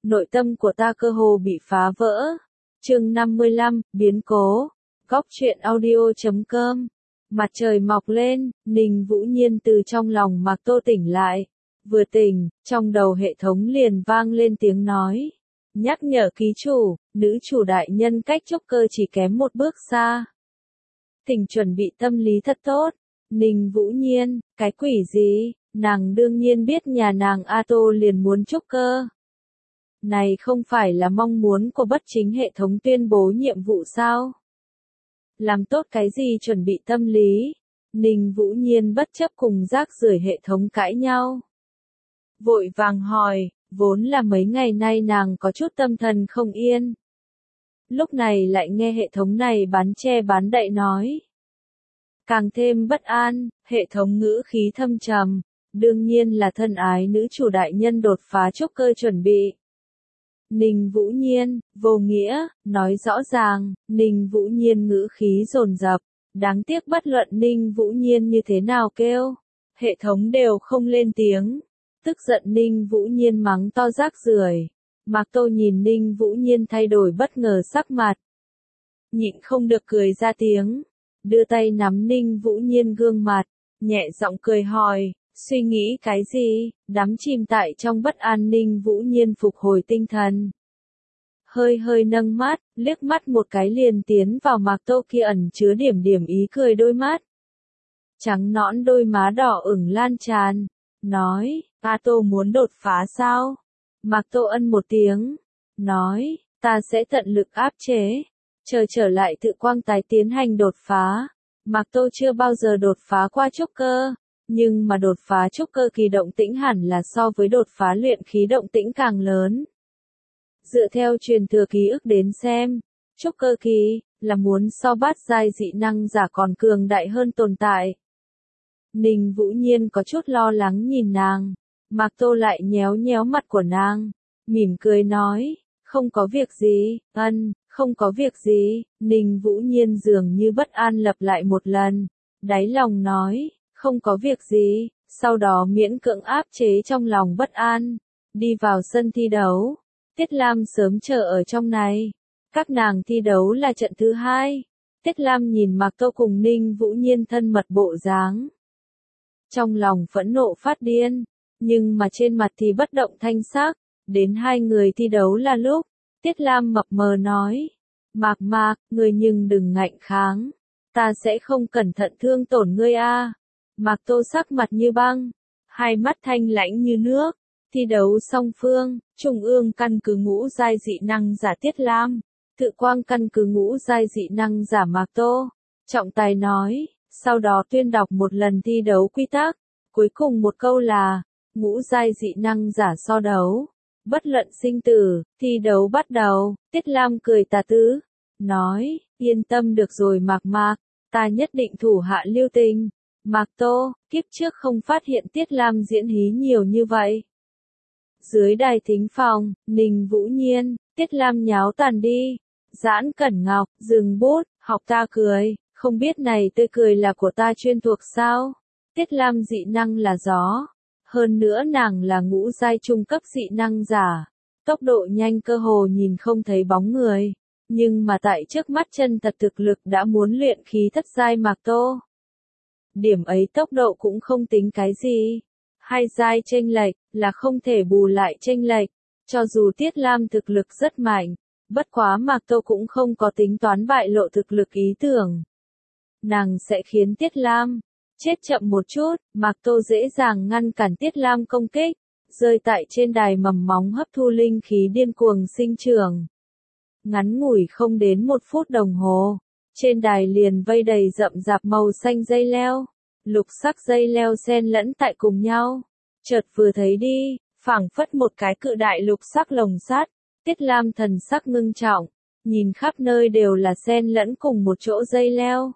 nội tâm của ta cơ hồ bị phá vỡ. Chương 55, biến cố. Góc truyện audio.com. Mặt trời mọc lên, Ninh Vũ Nhiên từ trong lòng Mạc Tô tỉnh lại. Vừa tỉnh, trong đầu hệ thống liền vang lên tiếng nói. Nhắc nhở ký chủ, nữ chủ đại nhân cách trúc cơ chỉ kém một bước xa. Thỉnh chuẩn bị tâm lý thật tốt. Ninh Vũ Nhiên, cái quỷ gì, nàng đương nhiên biết nhà nàng A Tô liền muốn trúc cơ. Này không phải là mong muốn của bất chính hệ thống tuyên bố nhiệm vụ sao? Làm tốt cái gì chuẩn bị tâm lý? Ninh Vũ Nhiên bất chấp cùng rác rưởi hệ thống cãi nhau. Vội vàng hỏi, vốn là mấy ngày nay nàng có chút tâm thần không yên. Lúc này lại nghe hệ thống này bán che bán đậy nói. Càng thêm bất an, hệ thống ngữ khí thâm trầm, đương nhiên là thân ái nữ chủ đại nhân đột phá trúc cơ chuẩn bị. Ninh Vũ Nhiên, vô nghĩa, nói rõ ràng, Ninh Vũ Nhiên ngữ khí dồn dập, đáng tiếc bất luận Ninh Vũ Nhiên như thế nào kêu, hệ thống đều không lên tiếng. Tức giận Ninh Vũ Nhiên mắng to rác rưởi. Mạc Tô nhìn Ninh Vũ Nhiên thay đổi bất ngờ sắc mặt. Nhịn không được cười ra tiếng, đưa tay nắm Ninh Vũ Nhiên gương mặt, nhẹ giọng cười hỏi, suy nghĩ cái gì, đắm chìm tại trong bất an. Ninh Vũ Nhiên phục hồi tinh thần. Hơi nâng mắt, liếc mắt một cái liền tiến vào Mạc Tô kia ẩn chứa điểm ý cười đôi mắt. Trắng nõn đôi má đỏ ửng lan tràn, nói, A Tô muốn đột phá sao? Mạc Tô ân một tiếng, nói, ta sẽ tận lực áp chế, chờ trở lại tự quang tái tiến hành đột phá. Mạc Tô chưa bao giờ đột phá qua trúc cơ, nhưng mà đột phá trúc cơ kỳ động tĩnh hẳn là so với đột phá luyện khí động tĩnh càng lớn. Dựa theo truyền thừa ký ức đến xem, trúc cơ kỳ là muốn so bát giai dị năng giả còn cường đại hơn tồn tại. Ninh Vũ Nhiên có chút lo lắng nhìn nàng, Mạc Tô lại nhéo nhéo mặt của nàng, mỉm cười nói, không có việc gì, không có việc gì. Ninh Vũ Nhiên dường như bất an lặp lại một lần, đáy lòng nói, không có việc gì, sau đó miễn cưỡng áp chế trong lòng bất an, đi vào sân thi đấu. Tiết Lam sớm chờ ở trong này, các nàng thi đấu là trận thứ 2. Tiết Lam nhìn Mạc Tô cùng Ninh Vũ Nhiên thân mật bộ dáng, trong lòng phẫn nộ phát điên, nhưng mà trên mặt thì bất động thanh sắc. Đến hai người thi đấu là lúc, Tiết Lam mập mờ nói, Mạc, ngươi nhưng đừng ngạnh kháng, ta sẽ không cẩn thận thương tổn ngươi a. Mạc Tô sắc mặt như băng, hai mắt thanh lãnh như nước. Thi đấu song phương, Trung ương căn cứ ngũ giai dị năng giả Tiết Lam, tự quang căn cứ ngũ giai dị năng giả Mạc Tô. Trọng tài nói, sau đó tuyên đọc một lần thi đấu quy tắc, cuối cùng một câu là, ngũ giai dị năng giả so đấu, bất luận sinh tử, thi đấu bắt đầu. Tiết Lam cười tà tứ, nói, yên tâm được rồi Mạc, ta nhất định thủ hạ lưu tình. Mạc Tô, kiếp trước không phát hiện Tiết Lam diễn hí nhiều như vậy. Dưới đài thính phòng, Ninh Vũ Nhiên, Tiết Lam nháo tàn đi. Giãn Cẩn Ngọc, dừng bút, học ta cười, không biết này tươi cười là của ta chuyên thuộc sao? Tiết Lam dị năng là gió. Hơn nữa nàng là ngũ giai trung cấp dị năng giả. Tốc độ nhanh cơ hồ nhìn không thấy bóng người. Nhưng mà tại trước mắt chân thật thực lực đã muốn luyện khí thất giai Mạc Tô. Điểm ấy tốc độ cũng không tính cái gì. Hai giai chênh lệch là không thể bù lại chênh lệch, cho dù Tiết Lam thực lực rất mạnh, bất quá Mạc Tô cũng không có tính toán bại lộ thực lực ý tưởng. Nàng sẽ khiến Tiết Lam chết chậm một chút. Mạc Tô dễ dàng ngăn cản Tiết Lam công kích, rơi tại trên đài mầm móng hấp thu linh khí điên cuồng sinh trưởng. Ngắn ngủi không đến 1 phút đồng hồ, trên đài liền vây đầy rậm rạp màu xanh dây leo. Lục sắc dây leo xen lẫn tại cùng nhau, chợt vừa thấy đi, phảng phất một cái cự đại lục sắc lồng sắt. Tiết Lam thần sắc ngưng trọng, nhìn khắp nơi đều là xen lẫn cùng một chỗ dây leo.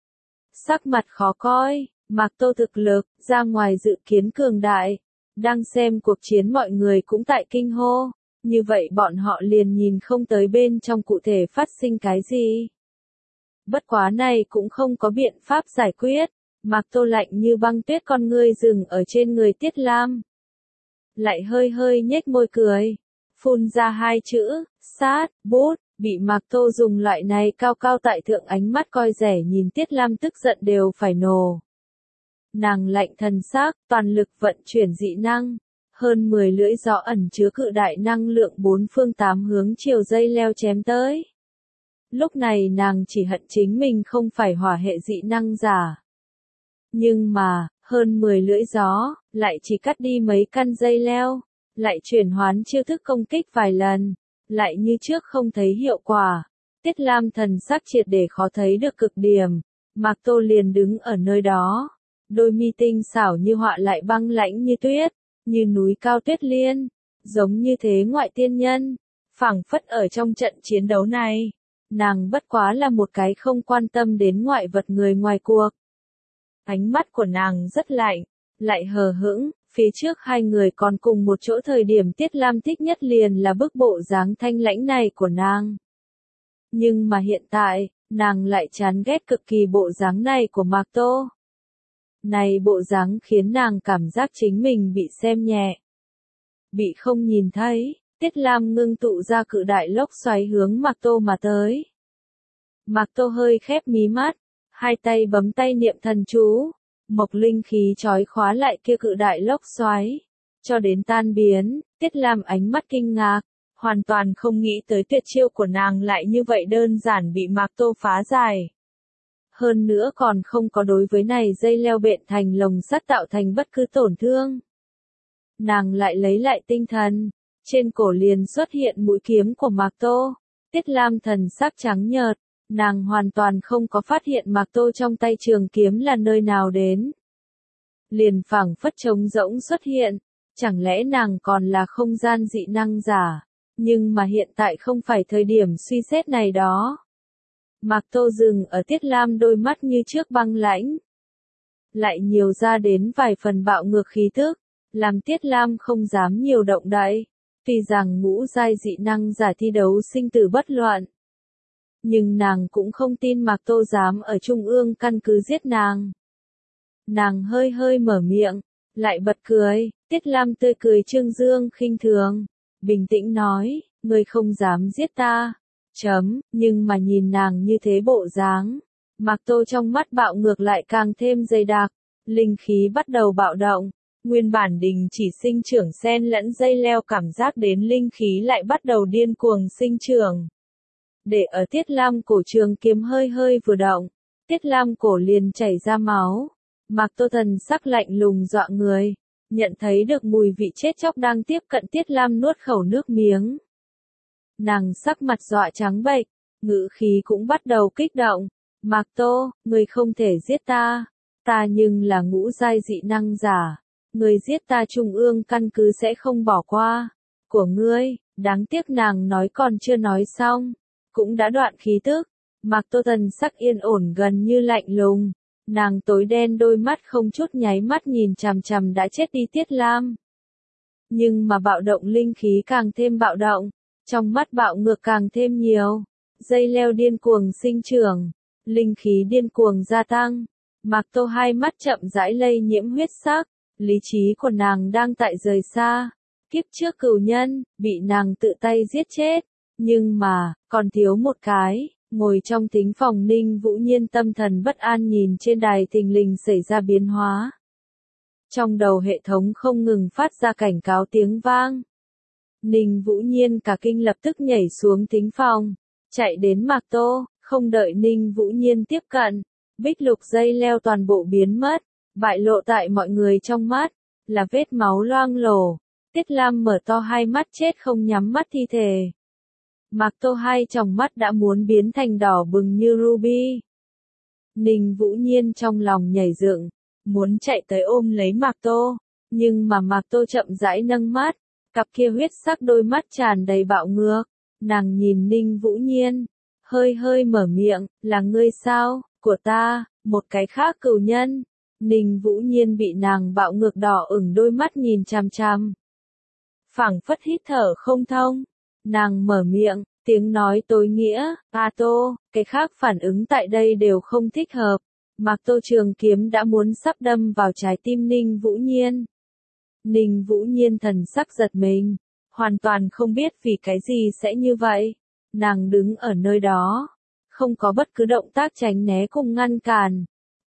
Sắc mặt khó coi, Mạc Tô thực lực, ra ngoài dự kiến cường đại. Đang xem cuộc chiến mọi người cũng tại kinh hô, như vậy bọn họ liền nhìn không tới bên trong cụ thể phát sinh cái gì. Bất quá này cũng không có biện pháp giải quyết. Mạc Tô lạnh như băng tuyết con ngươi dừng ở trên người Tiết Lam. Lại hơi nhếch môi cười. phun ra hai chữ, sát, bút, bị Mạc Tô dùng loại này cao cao tại thượng ánh mắt coi rẻ nhìn Tiết Lam tức giận đều phải nổ. Nàng lạnh thần sắc, toàn lực vận chuyển dị năng. Hơn 10 lưỡi gió ẩn chứa cự đại năng lượng bốn phương tám hướng chiều dây leo chém tới. Lúc này nàng chỉ hận chính mình không phải hỏa hệ dị năng giả. Nhưng mà, hơn 10 lưỡi gió, lại chỉ cắt đi mấy căn dây leo, lại chuyển hoán chiêu thức công kích vài lần, lại như trước không thấy hiệu quả. Tiết Lam thần sắc triệt để khó thấy được cực điểm, Mạc Tô liền đứng ở nơi đó. Đôi mi tinh xảo như họa lại băng lãnh như tuyết, như núi cao tuyết liên, giống như thế ngoại tiên nhân, phảng phất ở trong trận chiến đấu này. Nàng bất quá là một cái không quan tâm đến ngoại vật người ngoài cuộc. Ánh mắt của nàng rất lạnh, lại hờ hững, phía trước hai người còn cùng một chỗ thời điểm Tiết Lam thích nhất liền là bức bộ dáng thanh lãnh này của nàng. Nhưng mà hiện tại, nàng lại chán ghét cực kỳ bộ dáng này của Mạc Tô. Này bộ dáng khiến nàng cảm giác chính mình bị xem nhẹ. Bị không nhìn thấy, Tiết Lam ngưng tụ ra cự đại lốc xoáy hướng Mạc Tô mà tới. Mạc Tô hơi khép mí mắt, hai tay bấm tay niệm thần chú, mộc linh khí trói khóa lại kia cự đại lốc xoáy, cho đến tan biến. Tiết Lam ánh mắt kinh ngạc, hoàn toàn không nghĩ tới tuyệt chiêu của nàng lại như vậy đơn giản bị Mạc Tô phá giải. Hơn nữa còn không có đối với này dây leo bện thành lồng sắt tạo thành bất cứ tổn thương. Nàng lại lấy lại tinh thần, trên cổ liền xuất hiện mũi kiếm của Mạc Tô. Tiết Lam thần sắc trắng nhợt, nàng hoàn toàn không có phát hiện Mạc Tô trong tay trường kiếm là nơi nào đến. Liền phảng phất trống rỗng xuất hiện, chẳng lẽ nàng còn là không gian dị năng giả, nhưng mà hiện tại không phải thời điểm suy xét này đó. Mạc Tô dừng ở Tiết Lam đôi mắt như trước băng lãnh. Lại nhiều ra đến vài phần bạo ngược khí tức, làm Tiết Lam không dám nhiều động đậy. Tuy rằng ngũ giai dị năng giả thi đấu sinh tử bất loạn, nhưng nàng cũng không tin Mạc Tô dám ở trung ương căn cứ giết nàng. Nàng hơi hơi mở miệng, lại bật cười. Tiết Lam tươi cười trương dương khinh thường, bình tĩnh nói, ngươi không dám giết ta. Nhưng mà nhìn nàng như thế bộ dáng, Mạc Tô trong mắt bạo ngược lại càng thêm dày đặc, linh khí bắt đầu bạo động, nguyên bản đình chỉ sinh trưởng xen lẫn dây leo cảm giác đến linh khí lại bắt đầu điên cuồng sinh trưởng. Để ở Tiết Lam cổ trường kiếm hơi hơi vừa động, Tiết Lam cổ liền chảy ra máu. Mạc Tô thần sắc lạnh lùng dọa người, nhận thấy được mùi vị chết chóc đang tiếp cận Tiết Lam nuốt khẩu nước miếng. Nàng sắc mặt dọa trắng bệch, ngữ khí cũng bắt đầu kích động. Mạc Tô, ngươi không thể giết ta. Ta nhưng là ngũ giai dị năng giả. Ngươi giết ta trung ương căn cứ sẽ không bỏ qua. Của ngươi, đáng tiếc nàng nói còn chưa nói xong. Cũng đã đoạn khí tức. Mạc Tô thần sắc yên ổn gần như lạnh lùng. Nàng tối đen đôi mắt không chút nháy mắt nhìn chằm chằm đã chết đi Tiết Lam. Nhưng mà bạo động linh khí càng thêm bạo động. Trong mắt bạo ngược càng thêm nhiều, dây leo điên cuồng sinh trưởng, linh khí điên cuồng gia tăng. Mạc Tô hai mắt chậm rãi lây nhiễm huyết sắc, lý trí của nàng đang tại rời xa. Kiếp trước cửu nhân, bị nàng tự tay giết chết, nhưng mà, còn thiếu một cái. Ngồi trong thính phòng Ninh Vũ Nhiên tâm thần bất an nhìn trên đài thình lình xảy ra biến hóa. Trong đầu hệ thống không ngừng phát ra cảnh cáo tiếng vang. Ninh Vũ Nhiên cả kinh lập tức nhảy xuống thính phòng, chạy đến Mạc Tô, không đợi Ninh Vũ Nhiên tiếp cận, bích lục dây leo toàn bộ biến mất, bại lộ tại mọi người trong mắt, là vết máu loang lổ. Tiết Lam mở to hai mắt chết không nhắm mắt thi thể. Mạc Tô hai tròng mắt đã muốn biến thành đỏ bừng như ruby. Ninh Vũ Nhiên trong lòng nhảy dựng, muốn chạy tới ôm lấy Mạc Tô, nhưng mà Mạc Tô chậm rãi nâng mắt. Cặp kia huyết sắc đôi mắt tràn đầy bạo ngược, nàng nhìn Ninh Vũ Nhiên, hơi hơi mở miệng, là ngươi sao, của ta, một cái khác cửu nhân. Ninh Vũ Nhiên bị nàng bạo ngược đỏ ửng đôi mắt nhìn chằm chằm. Phảng phất hít thở không thông, nàng mở miệng, tiếng nói tối nghĩa, A Tô, cái khác phản ứng tại đây đều không thích hợp. Mạc Tô trường kiếm đã muốn sắp đâm vào trái tim Ninh Vũ Nhiên. Ninh Vũ Nhiên thần sắc giật mình, hoàn toàn không biết vì cái gì sẽ như vậy. Nàng đứng ở nơi đó, không có bất cứ động tác tránh né cùng ngăn cản.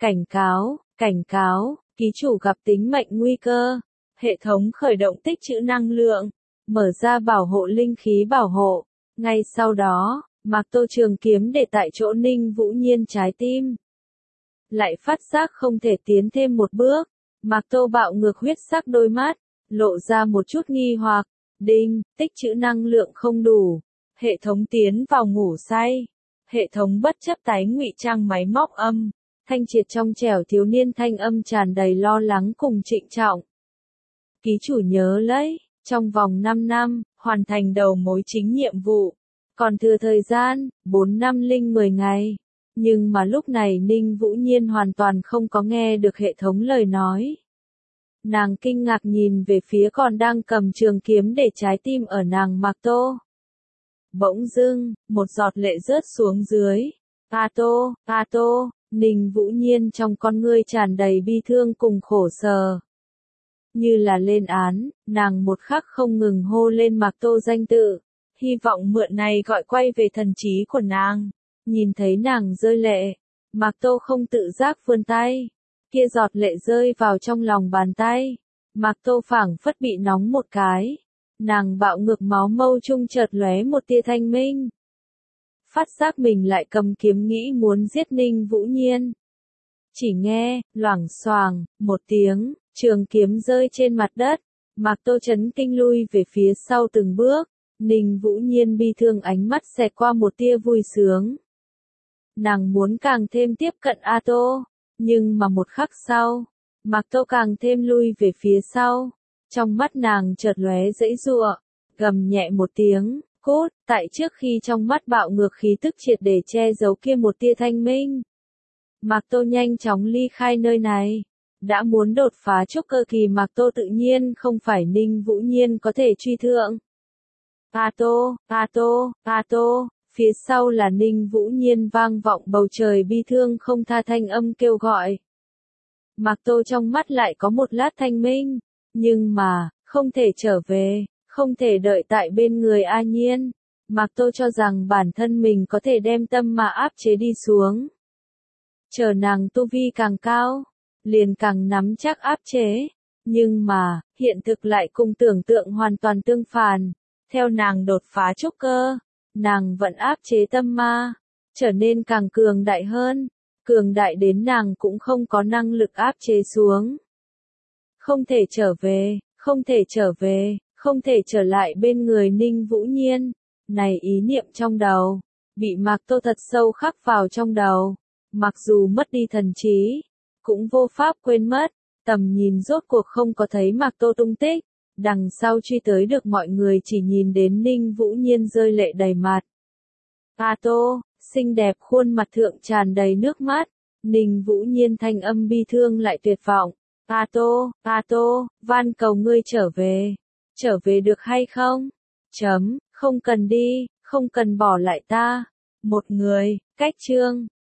Cảnh cáo, ký chủ gặp tính mệnh nguy cơ. Hệ thống khởi động tích trữ năng lượng, mở ra bảo hộ linh khí bảo hộ. Ngay sau đó, Mạc Tô trường kiếm để tại chỗ Ninh Vũ Nhiên trái tim. Lại phát giác không thể tiến thêm một bước. Mạc Tô bạo ngược huyết sắc đôi mắt, lộ ra một chút nghi hoặc. Đinh, tích trữ năng lượng không đủ. Hệ thống tiến vào ngủ say. Hệ thống bất chấp tái ngụy trang máy móc âm. Thanh triệt trong trẻo thiếu niên thanh âm tràn đầy lo lắng cùng trịnh trọng. Ký chủ nhớ lấy, trong vòng 5 năm, hoàn thành đầu mối chính nhiệm vụ. Còn thừa thời gian, 4 năm linh 10 ngày. Nhưng mà lúc này Ninh Vũ Nhiên hoàn toàn không có nghe được hệ thống lời nói. Nàng kinh ngạc nhìn về phía còn đang cầm trường kiếm để trái tim ở nàng Mạc Tô. Bỗng dưng, một giọt lệ rớt xuống dưới. A Tô, Ninh Vũ Nhiên trong con ngươi tràn đầy bi thương cùng khổ sở. Như là lên án, nàng một khắc không ngừng hô lên Mạc Tô danh tự, hy vọng mượn này gọi quay về thần trí của nàng. Nhìn thấy nàng rơi lệ, Mạc Tô không tự giác vươn tay, kia giọt lệ rơi vào trong lòng bàn tay. Mạc Tô phảng phất bị nóng một cái, nàng bạo ngược máu mâu trung chợt lóe một tia thanh minh. Phát giác mình lại cầm kiếm nghĩ muốn giết Ninh Vũ Nhiên. Chỉ nghe, loảng xoàng, một tiếng, trường kiếm rơi trên mặt đất, Mạc Tô chấn kinh lui về phía sau từng bước, Ninh Vũ Nhiên bi thương ánh mắt xẹt qua một tia vui sướng. Nàng muốn càng thêm tiếp cận A Tô, nhưng mà một khắc sau, Mạc Tô càng thêm lui về phía sau, trong mắt nàng chợt lóe giãy giụa, gầm nhẹ một tiếng, cốt, tại trước khi trong mắt bạo ngược khí tức triệt để che giấu kia một tia thanh minh. Mạc Tô nhanh chóng ly khai nơi này. Đã muốn đột phá trúc cơ kỳ Mạc Tô tự nhiên không phải Ninh Vũ Nhiên có thể truy thượng. A Tô, phía sau là Ninh Vũ Nhiên vang vọng bầu trời bi thương không tha thanh âm kêu gọi. Mạc Tô trong mắt lại có một lát thanh minh, nhưng mà, không thể trở về, không thể đợi tại bên người A Nhiên. Mạc Tô cho rằng bản thân mình có thể đem tâm mà áp chế đi xuống. Chờ nàng tu vi càng cao, liền càng nắm chắc áp chế. Nhưng mà, hiện thực lại cùng tưởng tượng hoàn toàn tương phản. Theo nàng đột phá trúc cơ, nàng vẫn áp chế tâm ma, trở nên càng cường đại hơn. Cường đại đến nàng cũng không có năng lực áp chế xuống. Không thể trở về, không thể trở lại bên người Ninh Vũ Nhiên. Này ý niệm trong đầu, bị Mạc Tô thật sâu khắc vào trong đầu. Mặc dù mất đi thần trí, cũng vô pháp quên mất, tầm nhìn rốt cuộc không có thấy Mạc Tô tung tích. Đằng sau truy tới được mọi người chỉ nhìn đến Ninh Vũ Nhiên rơi lệ đầy mặt. A Tô, xinh đẹp khuôn mặt thượng tràn đầy nước mắt. Ninh Vũ Nhiên thanh âm bi thương lại tuyệt vọng. A Tô, van cầu ngươi trở về được hay không? Không cần đi, không cần bỏ lại ta. Một người, cách chương.